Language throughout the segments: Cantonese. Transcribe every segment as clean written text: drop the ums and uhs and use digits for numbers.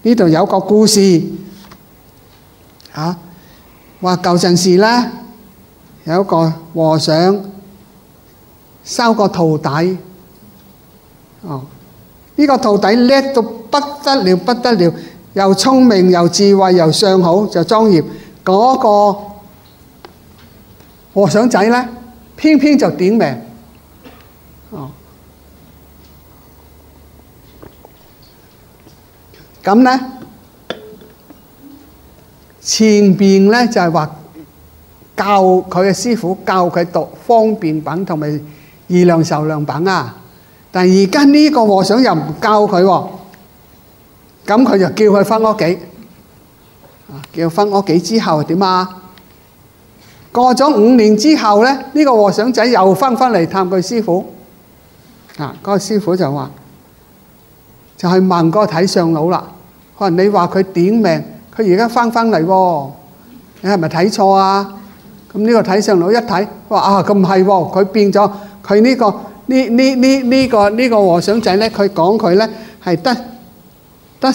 呢度有個故事話舊陣時咧有一個和尚收個徒弟。呢個徒弟叻到不得了，不得了，又聰明又智慧又相好，就莊嚴。嗰個和尚仔咧，偏偏就點命。咁咧前邊咧就係話教佢嘅師傅教佢讀方便品同埋易量受量品啊。但係而家呢個和尚又唔教佢喎，咁佢就叫佢返屋企。叫返屋企之後點啊？過咗5年之後咧，呢個和尚仔又返嚟探佢師傅。嗰個師傅就話，就係問嗰個睇相佬啦。可能你話佢點命，佢而家返嚟喎，你係咪睇錯啊？咁呢個睇相佬一睇，話咁唔係喎，佢變咗，佢呢個和尚仔咧，佢講佢咧係得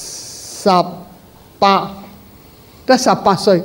18歲。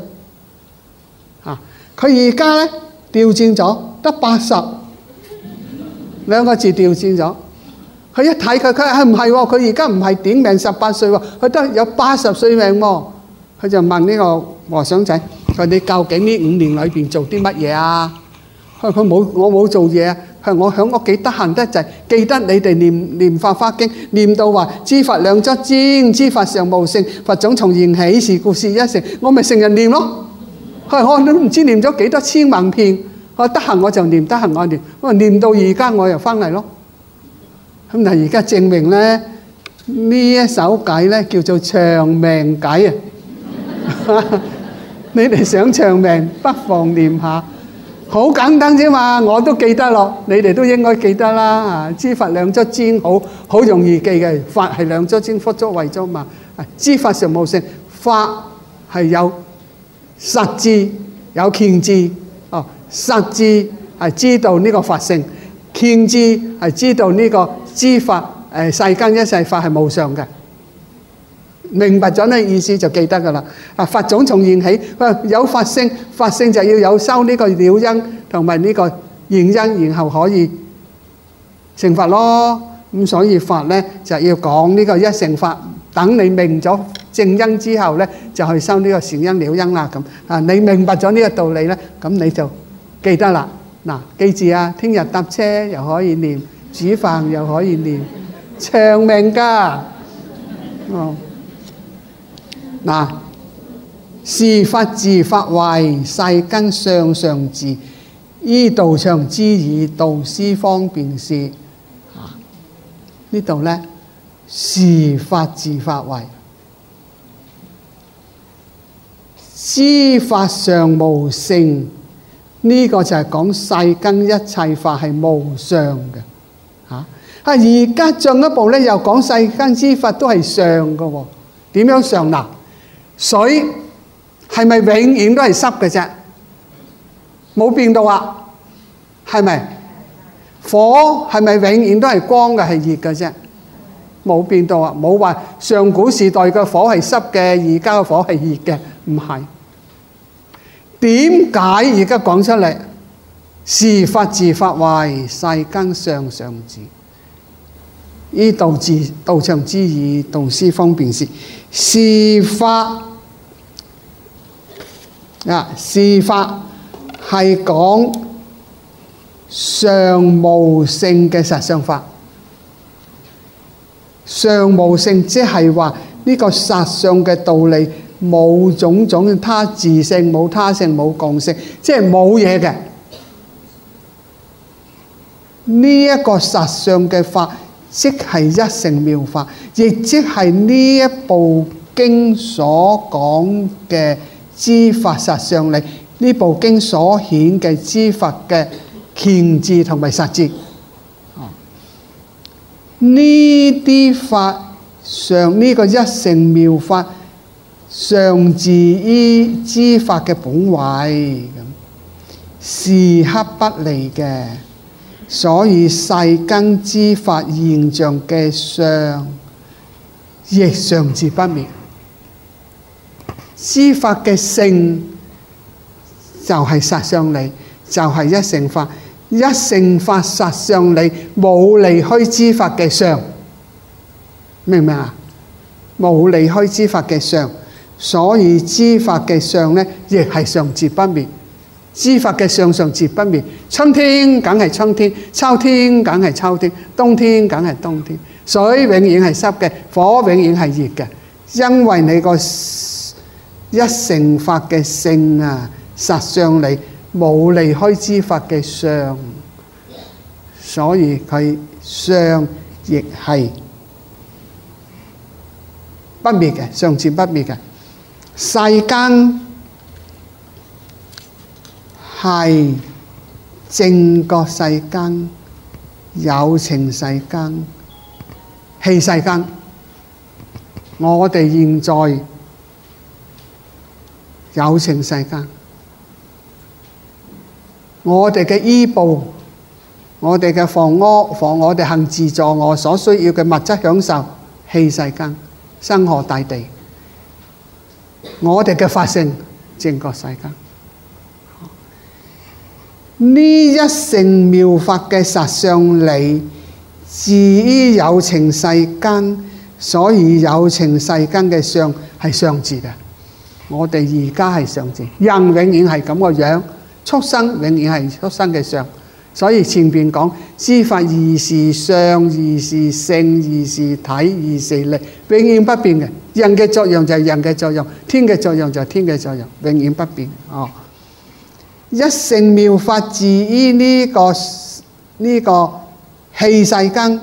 佢而家咧調轉咗，得80，兩個字調轉咗。佢一睇佢係唔係喎？佢而家唔係點命18歲喎，佢得有80歲命喎。佢就問呢個和尚仔：佢你究竟呢5年裏邊做啲乜嘢啊？佢冇，我冇做嘢啊。佢我喺屋企得閒得滯，記得你哋念法華經，念到話知法兩足尖，知法常無性，佛種從緣起，是故事一成。我咪成日念咯。我都唔知念咗幾多千萬遍。我得閒我就念，得閒我念。我念到而家我又翻嚟咯。咁但係而家證明咧，呢一首偈咧叫做長命偈啊！你哋想長命，不妨念下，好簡單啫嘛，我都記得咯，你哋都應該記得啦。知法兩足尖，好容易記嘅，法係兩足尖，福足慧足嘛。知法常無性，法係有實智有見智。實智係知道呢個法性，見智係知道呢個知法世間一切法係無常嘅。明白咗呢意思就記得噶啦。佛種從緣起，有法性，法性就要有修呢個了因同埋呢個現因，然後可以成佛咯。咁所以法咧就要講呢個一乘法，等你明咗正因之後咧，就去修呢個善因了因啦。咁你明白咗呢個道理咧，咁你就記得啦。嗱，記住啊，聽日搭車又可以念，煮飯又可以念，長命㗎。嗱，是法自法慧，世間上上智，依道場之以導師方便是。呢度咧，是法自法慧，知法上無性。呢個就係講世間一切法係無常嘅。而家進一步咧，又講世間之法都係常嘅喎。點樣常嗱？水係咪永遠都係濕嘅啫？冇變到啊？係咪？火係咪永遠都係光嘅，係熱嘅啫？冇變到啊！冇話上古時代嘅火係濕嘅，而家嘅火係熱嘅，唔係。點解而家講出嚟？是法自法慧，世間上上智，依道場之以導師方便是。是法是法係講常無性嘅實相法。常無性即係話呢個實相嘅道理冇種種他自性，冇他性，冇共性，即係冇嘢嘅。呢一個實相嘅法，即係一乘妙法，亦即係呢一部經所講嘅知法實相理，呢部經所顯嘅知法嘅見智同埋實智。呢啲法上呢個一乘妙法，上自於知法嘅本位，咁是刻不離嘅。所以世間之法現象嘅相， 亦常自不滅。之法嘅性就係實相理，就係一乘法。一乘法實相理，冇離開之法嘅相，明唔明啊？冇離開之法嘅相，所以之法嘅相呢，亦係常自不滅。之法嘅相常自不滅。春天梗係春天，秋天梗係秋天，冬天梗係冬天。水永遠係濕嘅，火永遠係熱嘅，因為你個一乘法嘅性啊，實相理冇離開之法嘅相，所以佢相亦係不滅嘅，常自不滅嘅。世間係正覺世間、有情世間、器世間。我哋現在有情世間，我哋嘅衣布、我哋嘅房屋、我哋行自助我所需要嘅物質享受，器世間、山河大地。我哋嘅法性，正覺世間。呢一乘妙法嘅實相理，至於有情世間，所以有情世間嘅相係相自嘅。我哋而家係相自，人永遠係咁個樣，畜生永遠係畜生嘅相。所以前邊講之法二是相，二是性，二是體，二是力，永遠不變嘅。人嘅作用就係人嘅作用，天嘅作用就係天嘅作用，永遠不變。一乘妙法至於呢個器世間，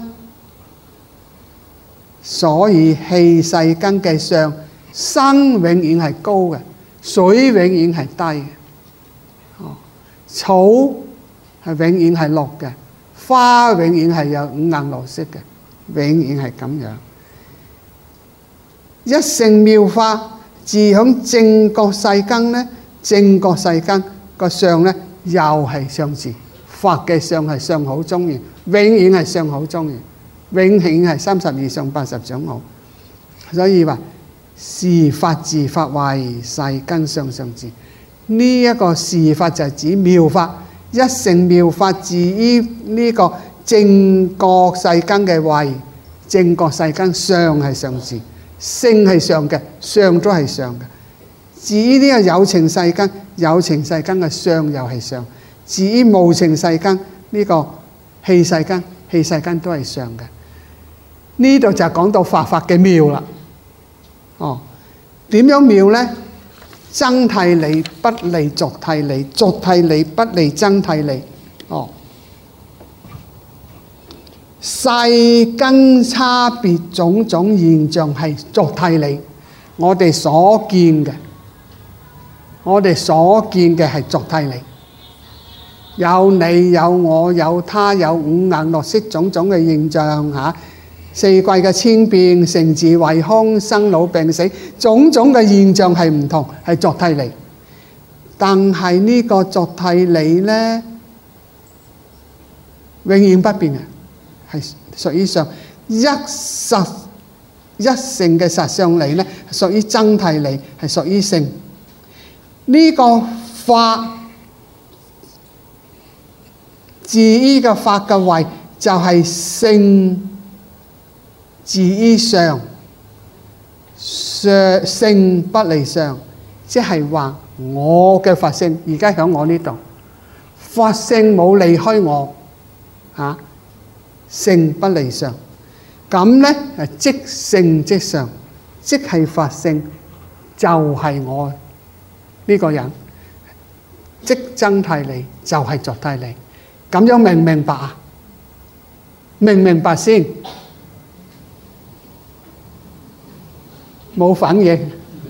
所以器世間嘅相，生永遠係高嘅，水永遠係低嘅，草係永遠係綠嘅，花永遠係有五顏六色嘅，永遠係咁樣。一乘妙法自響正覺世間呢，正覺世間個相呢又係相自，法嘅相係相好莊嚴，永遠係相好莊嚴，永遠係32相80種好。所以話是法自法為世間相相自，呢一個是法就係指妙法。一乘妙法至於呢個正覺世間嘅位，正覺世間相係相自，性係相嘅，相都係相嘅。至於呢個有情世間，有情世間嘅相又係相。至於無情世間，呢個器世間，器世間都係相嘅。呢度就講到法嘅妙啦。點樣妙呢？增替理不離俗替理，俗替理不離增替理。世間差別種種現象係俗替理，我哋所見嘅係俗替理。有你有我有他，有五顏六色種種嘅現象嚇。四季嘅千變，成自為空，生老病死，種種嘅現象係唔同，係俗替理。但係呢個俗替理呢，永遠不變嘅，係屬於上一乘嘅實相理呢，屬於增替理，係屬於性。呢個法至於嘅法嘅位就係性。至於相，性不離相，即係話我嘅法性而家喺我呢度，法性冇離開我，性不離相。咁呢即性即相，即係法性就係我呢個人，即增替理就係俗替理。咁樣明唔明白啊？明唔明白先？冇反應。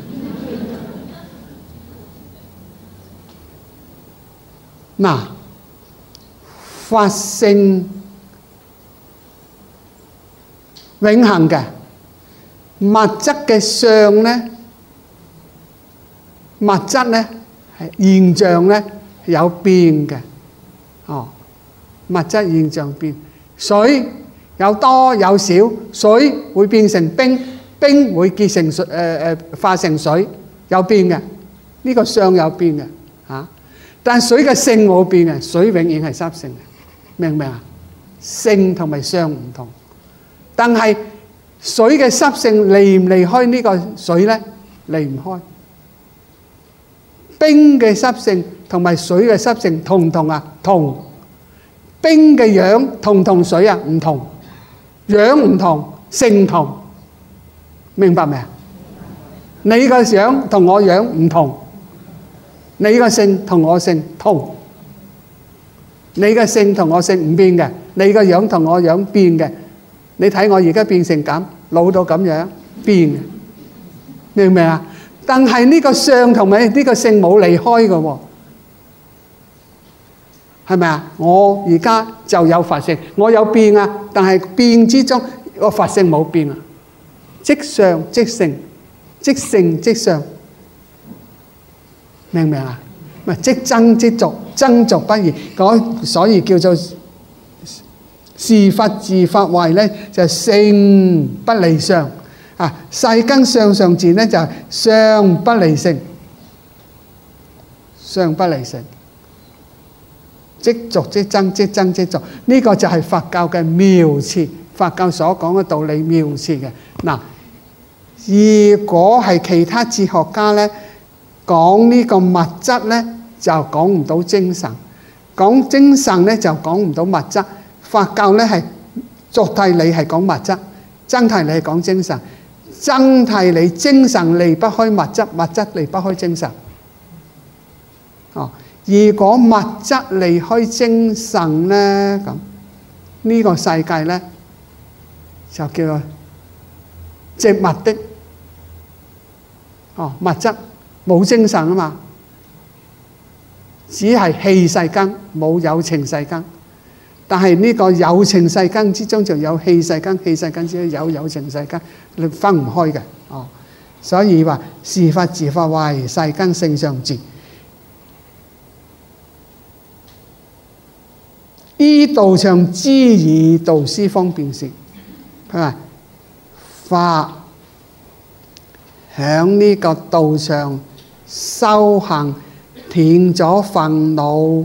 嗱，法性永恆嘅，物質嘅相呢，物質呢係現象呢有變嘅。物質現象變，水有多有少，水會變成冰， 冰會結成水，化成水，有變嘅。呢個相有變嘅嚇，但係水嘅性冇變嘅，水永遠係濕性嘅，明唔明啊？性同埋相唔同，但係水嘅濕性離唔離開呢個水咧？離唔開。冰嘅濕性同埋水嘅濕性同唔同啊？同。冰嘅樣同唔同水啊？唔同，樣唔同，性同，明白未啊？你個樣同我樣唔同，你個性同我性同，你個性同我性唔變嘅，你個樣同我樣變嘅。你睇我而家變成咁，老到咁樣變嘅，明唔明啊？但係呢個相同埋呢個性冇離開嘅喎，係咪啊？我而家就有佛性，我有變啊，但係變之中個佛性冇變啊，即相即性，即性即相，明唔明啊？咪即增即續，增續不移，所以叫做是法自法慧咧，就性不離相啊。世間相上自咧就係相不離性，相不離性，即續即增，即增即續，呢個就係佛教嘅妙詞，佛教所講嘅道理妙詞嘅嗱。如果係其他哲學家咧，講呢個物質咧就講唔到精神，講精神咧就講唔到物質。佛教咧係作諦理係講物質，真諦理係講精神。真諦理精神離不開物質，物質離不開精神。如果物質離開精神咧，咁呢個世界咧就叫做植物的。物質冇精神啊嘛，只係氣世間，冇有情世間。但係呢個有情世間之中就有氣世間，氣世間之中有情世間，你分唔開嘅。所以話是法自法慧，世間性相自。依道場之以導師方便說，佢話法響呢個道場修行，斷咗煩惱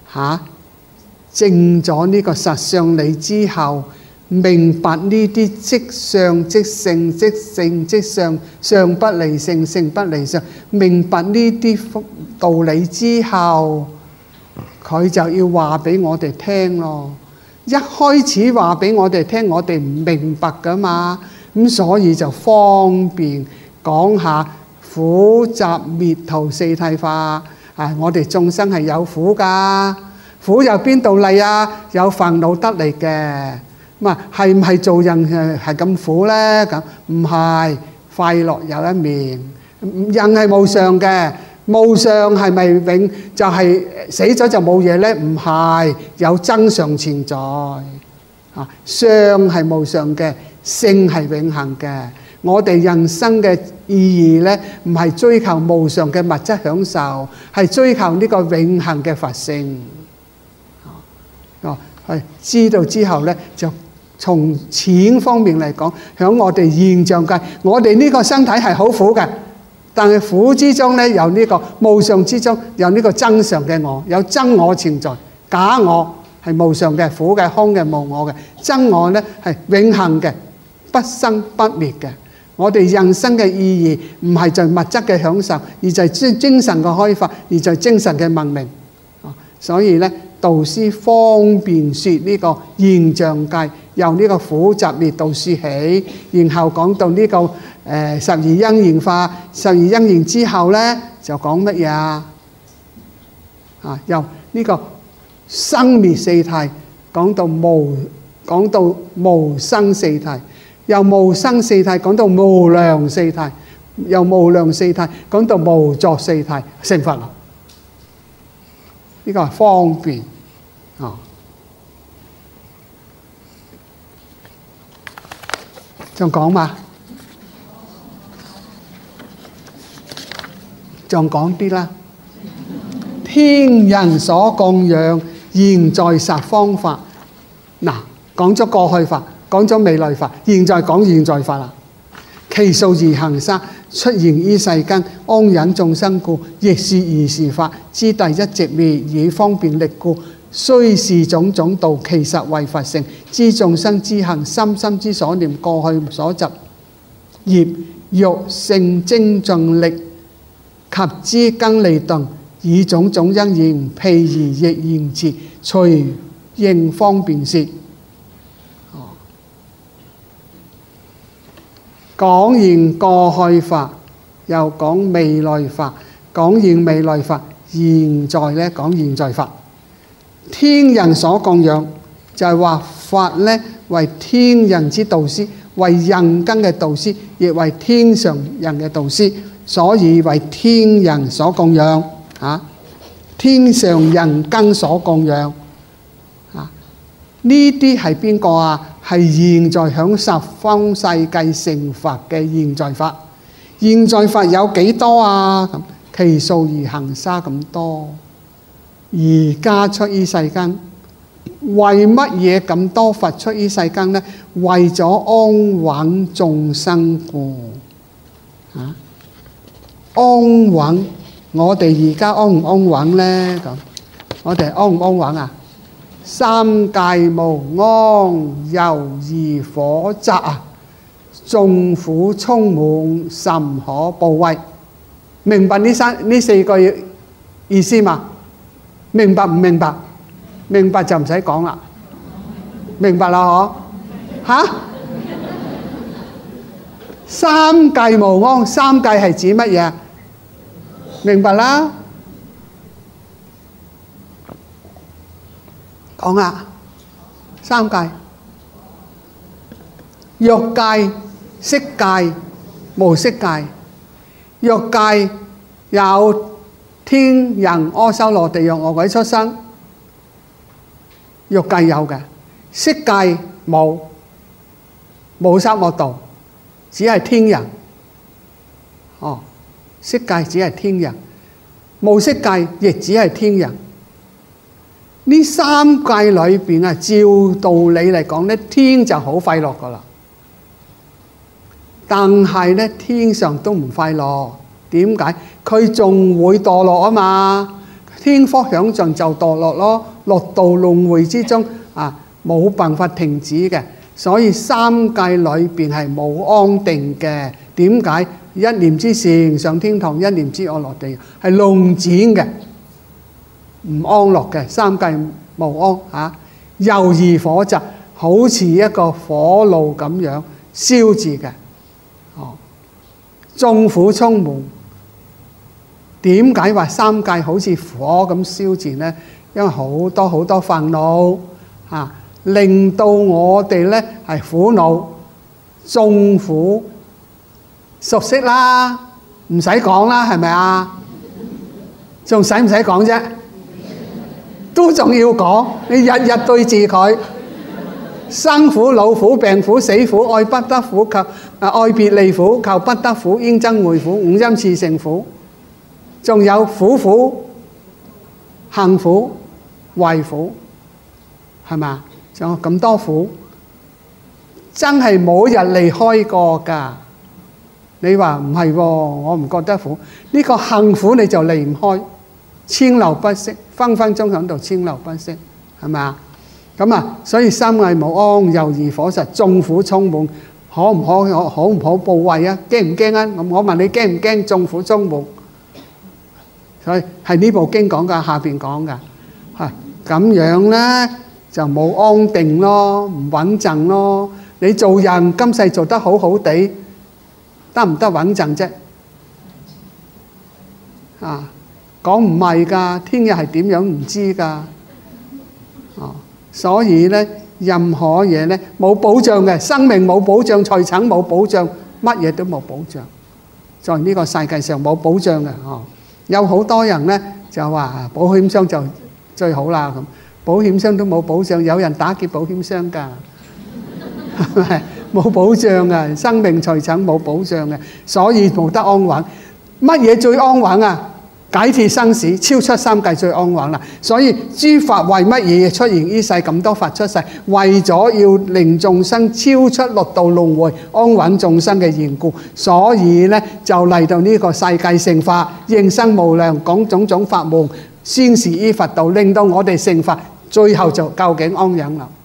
證咗呢個實相理之後，明白呢啲即相即性即性即相，相不離性，性不離相，明白呢啲道理之後，佢就要話俾我哋聽咯。一開始話俾我哋聽，我哋唔明白噶嘛，咁所以就方便講下苦集滅道四諦法。我哋眾生係有苦噶。苦由邊度嚟啊？有煩惱得嚟嘅。咁啊，係唔係做人係咁苦咧？咁唔係，快樂有一面。人係無常嘅，無常係咪永就係死咗就冇嘢咧？唔係，有真常存在。相係無常嘅，性係永恆嘅。我哋人生嘅意義咧，唔係追求無常嘅物質享受，係追求呢個永恆嘅佛性。係知道之後咧，就從淺方面嚟講，喺我哋現象界，我哋呢個身體係好苦嘅，但係苦之中咧，有呢個無常之中，有呢個真常嘅我，有真我存在，假我係無常嘅、苦嘅、空嘅、無我嘅，真我咧係永恆嘅、不生不滅嘅。我哋人生嘅意義唔係在物質嘅享受，而就係精神嘅開發，而就係精神嘅文明。所以咧，導師方便説呢個現象界，由呢個苦集滅道説起，然後講到呢個十二因緣法，十二因緣之後咧就講乜嘢啊？由呢個生滅四諦講到無生四諦，由無生四諦講到無量四諦，由無量四諦講到無作四諦，成佛啦。呢個係方便仲講嘛？仲講啲啦。天人所供養，現在實方法。嗱，講咗過去法，講咗未來法，現在講現在法啦。 其數而行沙，出現於世間，安忍眾生故，亦是如是法。之第一直滅，以方便力故。雖是種種道，其實為佛乘。知眾生之行，心心之所念，過去所集業，欲性精進力，及之更利鈍，以種種因緣，譬如亦言辭，隨應方便說。講完過去法，又講未來法。講完未來法，現在咧講現在法。天人所供養，就係話法咧為天人之導師，為人間嘅導師，亦為天上人嘅導師，所以為天人所供養啊！天上人間所供養啊！呢啲係邊個啊？係現在響十方世界成佛嘅現在法。現在法有幾多啊？咁其數而行沙咁多。而家出於世間，為乜嘢咁多佛出於世間呢？為咗安穩眾生故。啊，安穩，我哋而家安唔安穩呢？咁我哋安唔安穩啊？三界無安，猶如火宅啊！眾苦充滿，甚可怖畏。明白呢四句意思嘛？明白唔明白？明白就唔使講啦。明白啦嗬？嚇？三界無安，三界係指乜嘢？明白啦。講啊，三界：欲界、色界、無色界。欲界有天人、阿修羅、地獄、餓鬼、畜生，欲界有嘅。色界冇，冇三惡道，只係天人。哦，色界只係天人，無色界亦只係天人。呢三界裏邊啊，照道理嚟講咧，天就好快樂噶啦。但係咧，天上都唔快樂。點解？佢仲會墮落啊嘛！天福享盡就墮落咯，六道輪迴之中啊，冇辦法停止嘅。所以三界裏邊係冇安定嘅。點解？一念之善上天堂，一念之惡落地獄，係輪轉嘅，唔安樂嘅。三界無安嚇，猶如火宅，好似一個火爐咁樣燒住嘅。哦，眾苦充滿。點解話三界好似火咁燒住呢？因為好多好多煩惱啊，令到我哋呢係苦惱、眾苦，熟悉啦，唔使講啦，係咪啊？仲使唔使講啫？都仲要講，你日日對住佢，生苦、老苦、病苦、死苦、愛不得苦及愛別離苦、求不得苦、應憎會苦、五陰熾盛苦。仲有苦苦、行苦、畏苦，係嘛？仲有咁多苦，真係冇日離開過㗎。你話唔係喎，我唔覺得苦。呢個行苦你就離唔開，川流不息，分分鐘喺度川流不息，係咪啊？咁啊，所以三界無安，猶如火宅，眾苦充滿，可唔可怖畏啊？驚唔驚啊？我問你驚唔驚？眾苦充滿。所以係呢部經講㗎，下邊講㗎，係咁樣咧就冇安定咯，唔穩陣咯。你做人今世做得好好地，得唔得穩陣啫？啊，講唔係㗎，聽日係點樣唔知㗎。哦，所以咧任何嘢咧冇保障嘅，生命冇保障，財產冇保障，乜嘢都冇保障，在呢個世界上冇保障嘅。哦。有好多人咧就話保險箱就最好啦咁，保險箱都冇保障，有人打劫保險箱㗎，係咪冇保障嘅？生命財產冇保障嘅，所以冇得安穩。乜嘢最安穩啊？ 解脫生死，超出三界最安穩啦。所以諸法為乜嘢出現於世，咁多法出世，為咗要令眾生超出六道輪迴，安穩眾生嘅緣故。所以呢，就嚟到呢個世界成法，應生無量講種種法門，宣示於佛道，令到我哋成法，最後就究竟安隱啦。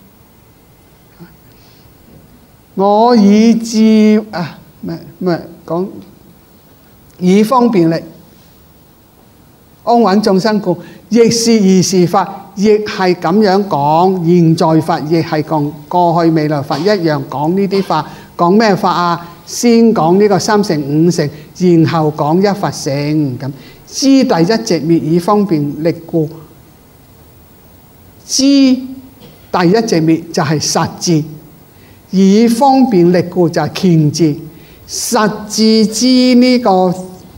我以智講以方便力安穩眾生故，亦是如是法，亦係咁樣講。現在法亦係講過去未來法一樣講呢啲法。講咩法啊？先講呢個三乘五乘，然後講一佛乘。咁知第一寂滅以方便力故，知第一寂滅就係實智，以方便力故就係權智。實智知呢個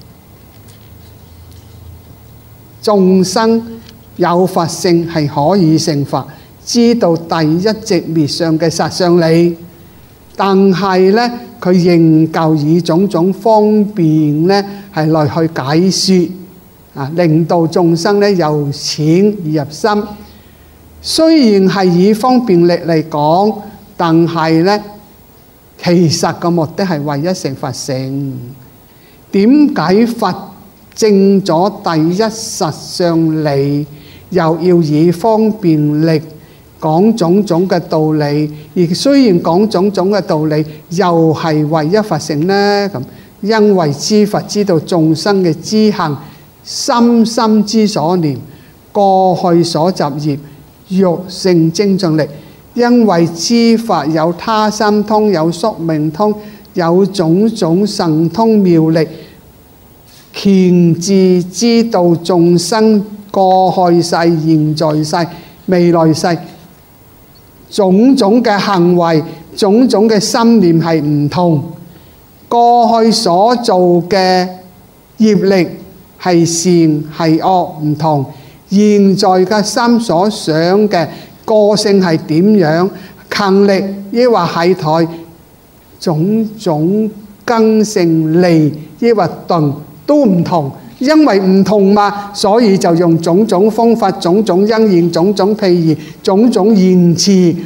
眾生有佛性係可以成佛，知道第一寂滅上嘅實相理，但係呢，佢仍舊以種種方便呢係來去解説啊，令到眾生呢由淺而入深。雖然係以方便力嚟講，但係呢，其實個目的係為一成佛性。點解佛證咗第一實相理，又要以方便力講種種嘅道理？而雖然講種種嘅道理，又係為一佛性呢？咁因為知佛知道眾生嘅知行，深深之所念，過去所集業，欲性精進力。因為知法有他心通，有宿命通，有種種神通妙力，權智知道眾生過去世、現在世、未來世種種嘅行為、種種嘅心念係唔同。過去所做嘅業力係善係惡唔同，現在嘅心所想嘅個性係點樣，勤力抑或懈怠，種種根性利抑或鈍都唔同。因為唔同嘛，所以就用種種方法、種種因緣、種種譬喻、種種言辭，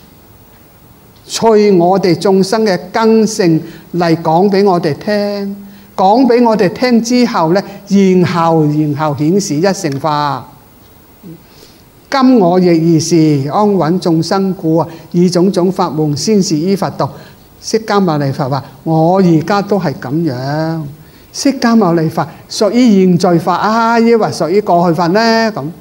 隨我哋眾生嘅根性嚟講俾我哋聽。講俾我哋聽之後呢，然後顯示一乘法。今我亦如是，安穩眾生故啊，以種種法門宣示於佛道。釋迦牟尼佛話：我而家都係咁樣。釋迦牟尼佛屬於現在法啊，抑或屬於過去法呢？咁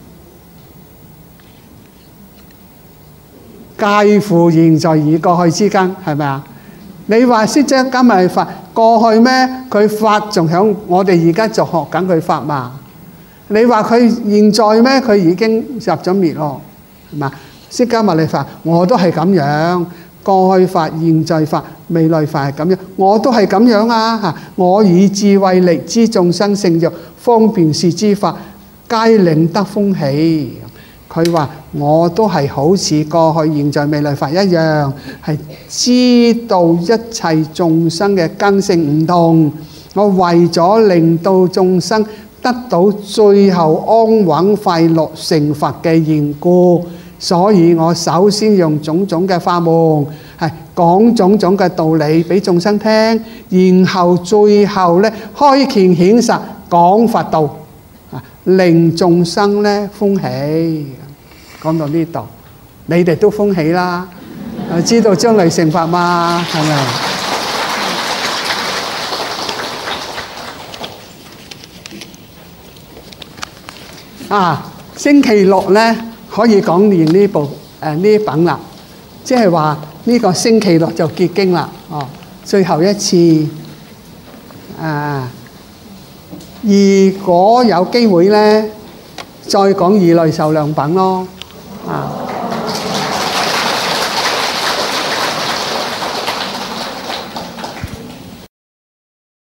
介乎現在與過去之間，係咪啊？你話釋迦牟尼佛過去咩？佢法仲響我哋而家就學緊佢法嘛？你話佢現在咩？佢已經入咗滅咯，係嘛？釋迦牟尼佛我都係咁樣，過去法、現在法、未來法係咁樣，我都係咁樣啊！嚇，我以智慧力知眾生性欲，方便是之法，皆領得歡喜。佢話我都係好似過去、現在、未來法一樣，係知道一切眾生嘅根性唔同。我為咗令到眾生得到最後安穩快樂成佛嘅緣故，所以我首先用種種嘅法門，係講種種嘅道理俾眾生聽，然後最後呢開權顯實講佛道，令眾生呢歡喜。講到呢度，你哋都歡喜啦，知道將來成佛嘛，係咪？星期六呢可以講完呢部呢本啦，即係話呢個星期六就結經啦。最後一次如果有機會呢，再講《如來壽量品》咯。